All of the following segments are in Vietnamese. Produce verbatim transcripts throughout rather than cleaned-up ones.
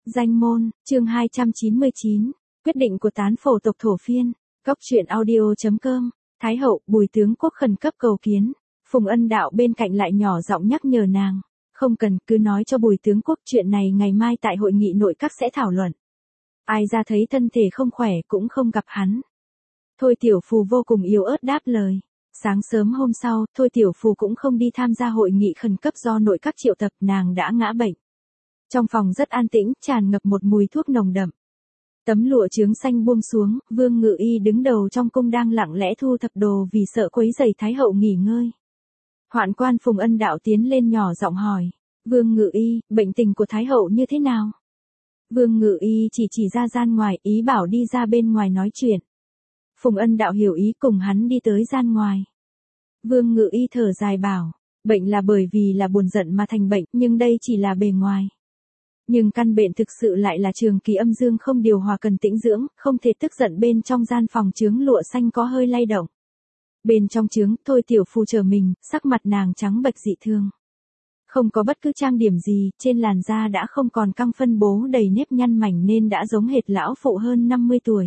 Danh môn, chương hai trăm chín mươi chín, quyết định của tán phổ tộc thổ phiên, góc truyện audio.com, Thái hậu, Bùi tướng quốc khẩn cấp cầu kiến, Phùng Ân Đạo bên cạnh lại nhỏ giọng nhắc nhở nàng, không cần, cứ nói cho Bùi tướng quốc chuyện này ngày mai tại hội nghị nội các sẽ thảo luận. Ai ra thấy thân thể không khỏe cũng không gặp hắn. Thôi Tiểu Phù vô cùng yếu ớt đáp lời. Sáng sớm hôm sau, Thôi Tiểu Phù cũng không đi tham gia hội nghị khẩn cấp do nội các triệu tập, nàng đã ngã bệnh. Trong phòng rất an tĩnh, tràn ngập một mùi thuốc nồng đậm. Tấm lụa chướng xanh buông xuống, Vương Ngự Y đứng đầu trong cung đang lặng lẽ thu thập đồ vì sợ quấy rầy Thái hậu nghỉ ngơi. Hoạn quan Phùng Ân Đạo tiến lên nhỏ giọng hỏi, Vương Ngự Y, bệnh tình của Thái hậu như thế nào? Vương Ngự Y chỉ chỉ ra gian ngoài, ý bảo đi ra bên ngoài nói chuyện. Phùng Ân Đạo hiểu ý cùng hắn đi tới gian ngoài. Vương Ngự Y thở dài bảo, bệnh là bởi vì là buồn giận mà thành bệnh, nhưng đây chỉ là bề ngoài. Nhưng căn bệnh thực sự lại là trường kỳ âm dương không điều hòa cần tĩnh dưỡng, không thể tức giận. Bên trong gian phòng chướng lụa xanh có hơi lay động. Bên trong chướng, Thôi Tiểu Phù chờ mình, sắc mặt nàng trắng bệch dị thường. Không có bất cứ trang điểm gì, trên làn da đã không còn căng phân bố đầy nếp nhăn mảnh nên đã giống hệt lão phụ hơn năm mươi tuổi.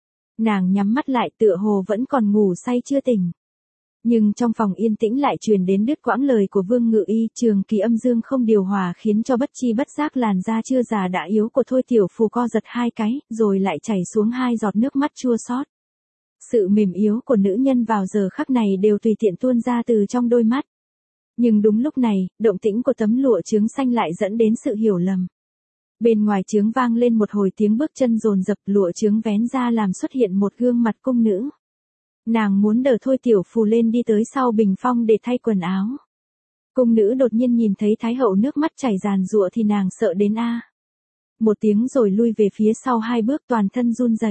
Nàng nhắm mắt lại tựa hồ vẫn còn ngủ say chưa tỉnh. Nhưng trong phòng yên tĩnh lại truyền đến đứt quãng lời của Vương Ngự Y, trường kỳ âm dương không điều hòa khiến cho bất chi bất giác làn da chưa già đã yếu của Thôi Tiểu Phù co giật hai cái, rồi lại chảy xuống hai giọt nước mắt chua xót. Sự mềm yếu của nữ nhân vào giờ khắc này đều tùy tiện tuôn ra từ trong đôi mắt. Nhưng đúng lúc này, động tĩnh của tấm lụa chướng xanh lại dẫn đến sự hiểu lầm. Bên ngoài chướng vang lên một hồi tiếng bước chân dồn dập, lụa chướng vén ra làm xuất hiện một gương mặt cung nữ. Nàng muốn đỡ Thôi Tiểu Phù lên đi tới sau bình phong để thay quần áo. Cung nữ đột nhiên nhìn thấy Thái hậu nước mắt chảy ràn rụa thì nàng sợ đến a. Một tiếng rồi lui về phía sau hai bước, toàn thân run rẩy.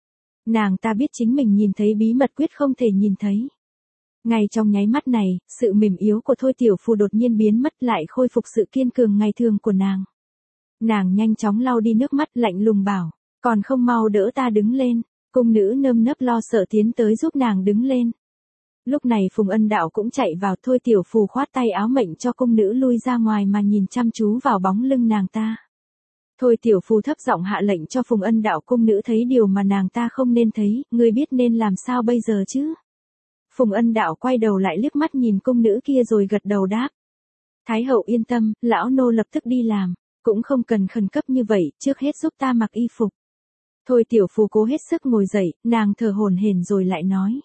Nàng ta biết chính mình nhìn thấy bí mật quyết không thể nhìn thấy. Ngay trong nháy mắt này, sự mềm yếu của Thôi Tiểu Phù đột nhiên biến mất, lại khôi phục sự kiên cường ngày thường của nàng. Nàng nhanh chóng lau đi nước mắt, lạnh lùng bảo, còn không mau đỡ ta đứng lên. Cung nữ nơm nớp lo sợ tiến tới giúp nàng đứng lên. Lúc này Phùng Ân Đạo cũng chạy vào, Thôi Tiểu Phù khoát tay áo mệnh cho cung nữ lui ra ngoài mà nhìn chăm chú vào bóng lưng nàng ta. Thôi Tiểu Phù thấp giọng hạ lệnh cho Phùng Ân Đạo, cung nữ thấy điều mà nàng ta không nên thấy, ngươi biết nên làm sao bây giờ chứ? Phùng Ân Đạo quay đầu lại liếc mắt nhìn cung nữ kia rồi gật đầu đáp. Thái hậu yên tâm, lão nô lập tức đi làm, cũng không cần khẩn cấp như vậy, trước hết giúp ta mặc y phục. Thôi Tiểu Phù cố hết sức ngồi dậy, nàng thở hổn hển rồi lại nói.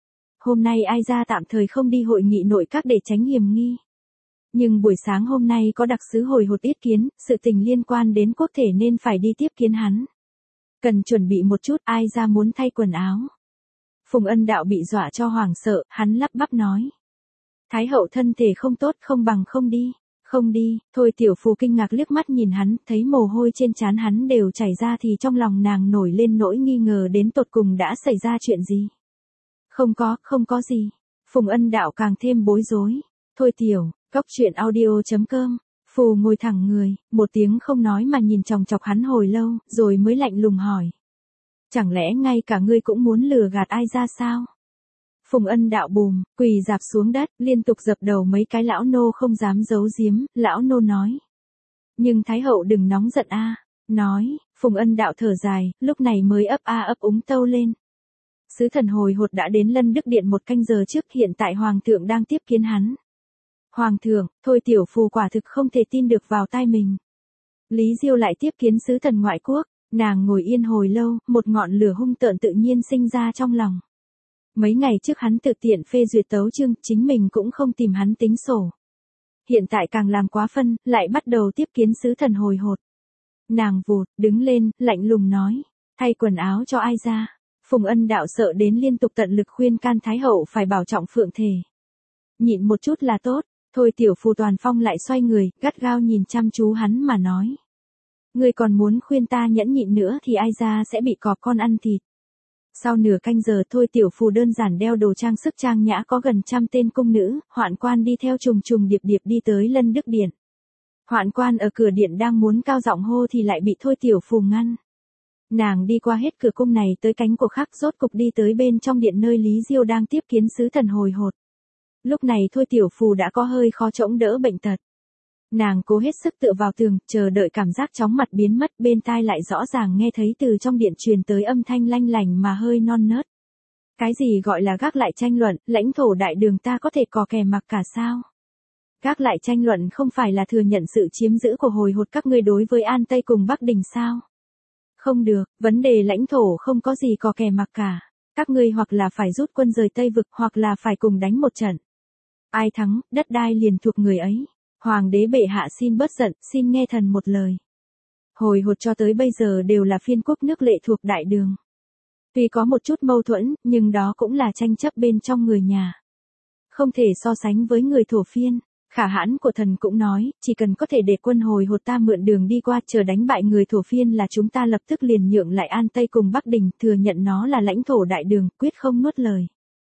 Hôm nay ai ra tạm thời không đi hội nghị nội các để tránh hiểm nghi. Nhưng buổi sáng hôm nay có đặc sứ hồi hột yết kiến, sự tình liên quan đến quốc thể nên phải đi tiếp kiến hắn. Cần chuẩn bị một chút, ai ra muốn thay quần áo. Phùng Ân Đạo bị dọa cho hoảng sợ, hắn lắp bắp nói. Thái hậu thân thể không tốt, không bằng không đi. Không đi, Thôi Tiểu Phù kinh ngạc liếc mắt nhìn hắn, thấy mồ hôi trên trán hắn đều chảy ra thì trong lòng nàng nổi lên nỗi nghi ngờ đến tột cùng đã xảy ra chuyện gì. Không có, không có gì. Phùng Ân Đạo càng thêm bối rối. Thôi Tiểu, góc truyện audio.com, Phù ngồi thẳng người, một tiếng không nói mà nhìn chòng chọc hắn hồi lâu, rồi mới lạnh lùng hỏi. Chẳng lẽ ngay cả ngươi cũng muốn lừa gạt ai ra sao? Phùng Ân Đạo bùm, quỳ dạp xuống đất, liên tục dập đầu mấy cái. Lão nô không dám giấu giếm, lão nô nói. Nhưng Thái hậu đừng nóng giận a. Nói, Phùng Ân Đạo thở dài, lúc này mới ấp a ấp úng tâu lên. Sứ thần hồi hột đã đến Lân Đức Điện một canh giờ trước, hiện tại Hoàng thượng đang tiếp kiến hắn. Hoàng thượng, Thôi Tiểu Phù quả thực không thể tin được vào tai mình. Lý Diêu lại tiếp kiến sứ thần ngoại quốc, nàng ngồi yên hồi lâu, một ngọn lửa hung tợn tự nhiên sinh ra trong lòng. Mấy ngày trước hắn tự tiện phê duyệt tấu chương, chính mình cũng không tìm hắn tính sổ. Hiện tại càng làm quá phân, lại bắt đầu tiếp kiến sứ thần hồi hột. Nàng vụt, đứng lên, lạnh lùng nói, thay quần áo cho ai ra. Phùng Ân Đạo sợ đến liên tục tận lực khuyên can Thái hậu phải bảo trọng phượng thể. Nhịn một chút là tốt, Thôi Tiểu Phù toàn phong lại xoay người, gắt gao nhìn chăm chú hắn mà nói. Ngươi còn muốn khuyên ta nhẫn nhịn nữa thì ai ra sẽ bị cọp con ăn thịt. Sau nửa canh giờ Thôi Tiểu Phù đơn giản đeo đồ trang sức trang nhã, có gần trăm tên cung nữ, hoạn quan đi theo trùng trùng điệp điệp đi tới Lân Đức Điện. Hoạn quan ở cửa điện đang muốn cao giọng hô thì lại bị Thôi Tiểu Phù ngăn. Nàng đi qua hết cửa cung này tới cánh cửa khác, rốt cục đi tới bên trong điện nơi Lý Diêu đang tiếp kiến sứ thần hồi hột. Lúc này Thôi Tiểu Phù đã có hơi khó chống đỡ bệnh tật. Nàng cố hết sức tựa vào tường, chờ đợi cảm giác chóng mặt biến mất, bên tai lại rõ ràng nghe thấy từ trong điện truyền tới âm thanh lanh lành mà hơi non nớt. Cái gì gọi là gác lại tranh luận, lãnh thổ đại đường ta có thể cò kè mặc cả sao? Gác lại tranh luận không phải là thừa nhận sự chiếm giữ của hồi hột các ngươi đối với An Tây cùng Bắc Đình sao? Không được, vấn đề lãnh thổ không có gì cò kè mặc cả. Các ngươi hoặc là phải rút quân rời Tây Vực hoặc là phải cùng đánh một trận. Ai thắng, đất đai liền thuộc người ấy. Hoàng đế bệ hạ xin bớt giận, xin nghe thần một lời. Hồi hột cho tới bây giờ đều là phiên quốc nước lệ thuộc đại đường. Tuy có một chút mâu thuẫn, nhưng đó cũng là tranh chấp bên trong người nhà. Không thể so sánh với người thổ phiên. Khả hãn của thần cũng nói, chỉ cần có thể để quân hồi hột ta mượn đường đi qua chờ đánh bại người thổ phiên là chúng ta lập tức liền nhượng lại An Tây cùng Bắc Đình, thừa nhận nó là lãnh thổ đại đường, quyết không nuốt lời.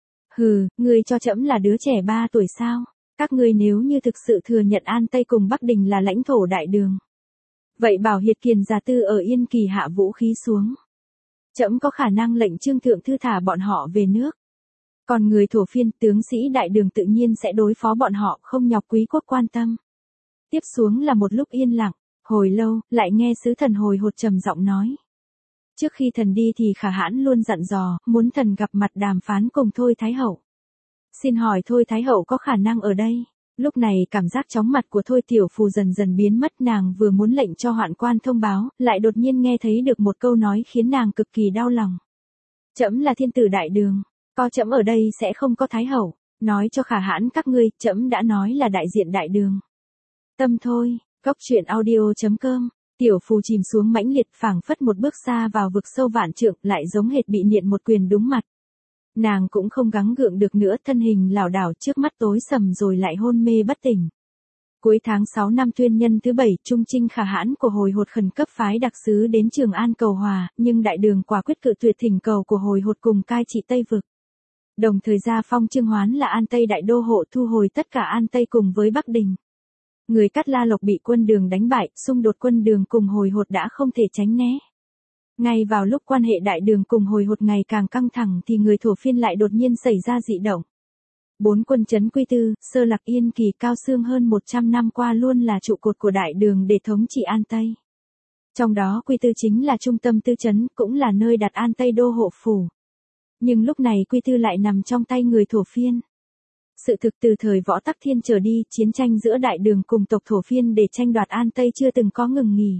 Hừ, ngươi cho trẫm là đứa trẻ ba tuổi sao? Các ngươi nếu như thực sự thừa nhận An Tây cùng Bắc Đình là lãnh thổ đại đường. Vậy bảo Hiệt Kiền già tư ở Yên Kỳ hạ vũ khí xuống. Trẫm có khả năng lệnh Trương Thượng Thư thả bọn họ về nước. Còn người thổ phiên tướng sĩ đại đường tự nhiên sẽ đối phó bọn họ không nhọc quý quốc quan tâm. Tiếp xuống là một lúc yên lặng, hồi lâu, lại nghe sứ thần hồi hột trầm giọng nói. Trước khi thần đi thì Khả Hãn luôn dặn dò, muốn thần gặp mặt đàm phán cùng Thôi Thái Hậu. Xin hỏi Thôi Thái Hậu có khả năng ở đây? Lúc này cảm giác chóng mặt của Thôi Tiểu Phù dần dần biến mất, nàng vừa muốn lệnh cho hoạn quan thông báo, lại đột nhiên nghe thấy được một câu nói khiến nàng cực kỳ đau lòng. Trẫm là thiên tử đại đường. Có trẫm ở đây sẽ không có Thái Hậu, nói cho Khả Hãn các ngươi, trẫm đã nói là đại diện đại đường. Tâm thôi, góc truyện audio chấm com, Tiểu Phù chìm xuống mãnh liệt phảng phất một bước xa vào vực sâu vạn trượng, lại giống hệt bị niện một quyền đúng mặt. Nàng cũng không gắng gượng được nữa, thân hình lảo đảo trước mắt tối sầm rồi lại hôn mê bất tỉnh. Cuối tháng sáu năm Tuyên Nhân thứ bảy, Trung Trinh Khả Hãn của hồi hột khẩn cấp phái đặc sứ đến Trường An cầu hòa, nhưng đại đường quả quyết cự tuyệt thỉnh cầu của hồi hột cùng cai trị Tây Vực. Đồng thời gia phong Trương Hoán là An Tây đại đô hộ thu hồi tất cả An Tây cùng với Bắc Đình. Người Cát La Lộc bị quân Đường đánh bại, xung đột quân Đường cùng hồi hột đã không thể tránh né. Ngay vào lúc quan hệ đại đường cùng hồi hột ngày càng căng thẳng thì người thổ phiên lại đột nhiên xảy ra dị động. Bốn quân trấn Quy Tư, Sơ Lạc Yên Kỳ Cao Xương hơn một trăm năm qua luôn là trụ cột của đại đường để thống trị An Tây. Trong đó Quy Tư chính là trung tâm tư trấn, cũng là nơi đặt An Tây đô hộ phủ. Nhưng lúc này Quy Tư lại nằm trong tay người thổ phiên. Sự thực từ thời Võ Tắc Thiên trở đi, chiến tranh giữa đại đường cùng tộc thổ phiên để tranh đoạt An Tây chưa từng có ngừng nghỉ.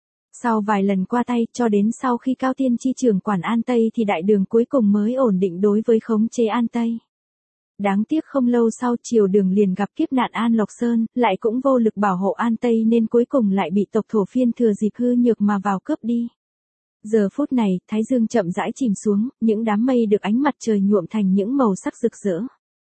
Sau vài lần qua tay, cho đến sau khi Cao Tiên Chi trưởng quản An Tây thì đại đường cuối cùng mới ổn định đối với khống chế An Tây. Đáng tiếc không lâu sau triều đường liền gặp kiếp nạn An Lộc Sơn, lại cũng vô lực bảo hộ An Tây nên cuối cùng lại bị tộc thổ phiên thừa dịp hư nhược mà vào cướp đi. Giờ phút này, Thái Dương chậm rãi chìm xuống, những đám mây được ánh mặt trời nhuộm thành những màu sắc rực rỡ.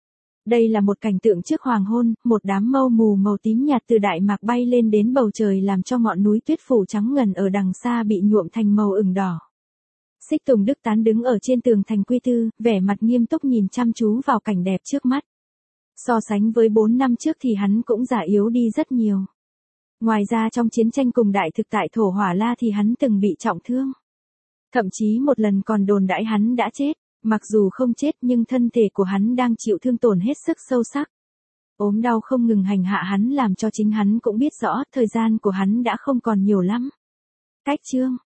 Đây là một cảnh tượng trước hoàng hôn, một đám mây mù màu tím nhạt từ Đại Mạc bay lên đến bầu trời làm cho ngọn núi tuyết phủ trắng ngần ở đằng xa bị nhuộm thành màu ửng đỏ. Xích Tùng Đức Tán đứng ở trên tường thành Quy Tư, vẻ mặt nghiêm túc nhìn chăm chú vào cảnh đẹp trước mắt. So sánh với bốn năm trước thì hắn cũng già yếu đi rất nhiều. Ngoài ra trong chiến tranh cùng đại thực tại Thổ Hỏa La thì hắn từng bị trọng thương. Thậm chí một lần còn đồn đãi hắn đã chết, mặc dù không chết nhưng thân thể của hắn đang chịu thương tổn hết sức sâu sắc. Ốm đau không ngừng hành hạ hắn làm cho chính hắn cũng biết rõ thời gian của hắn đã không còn nhiều lắm. Cách chương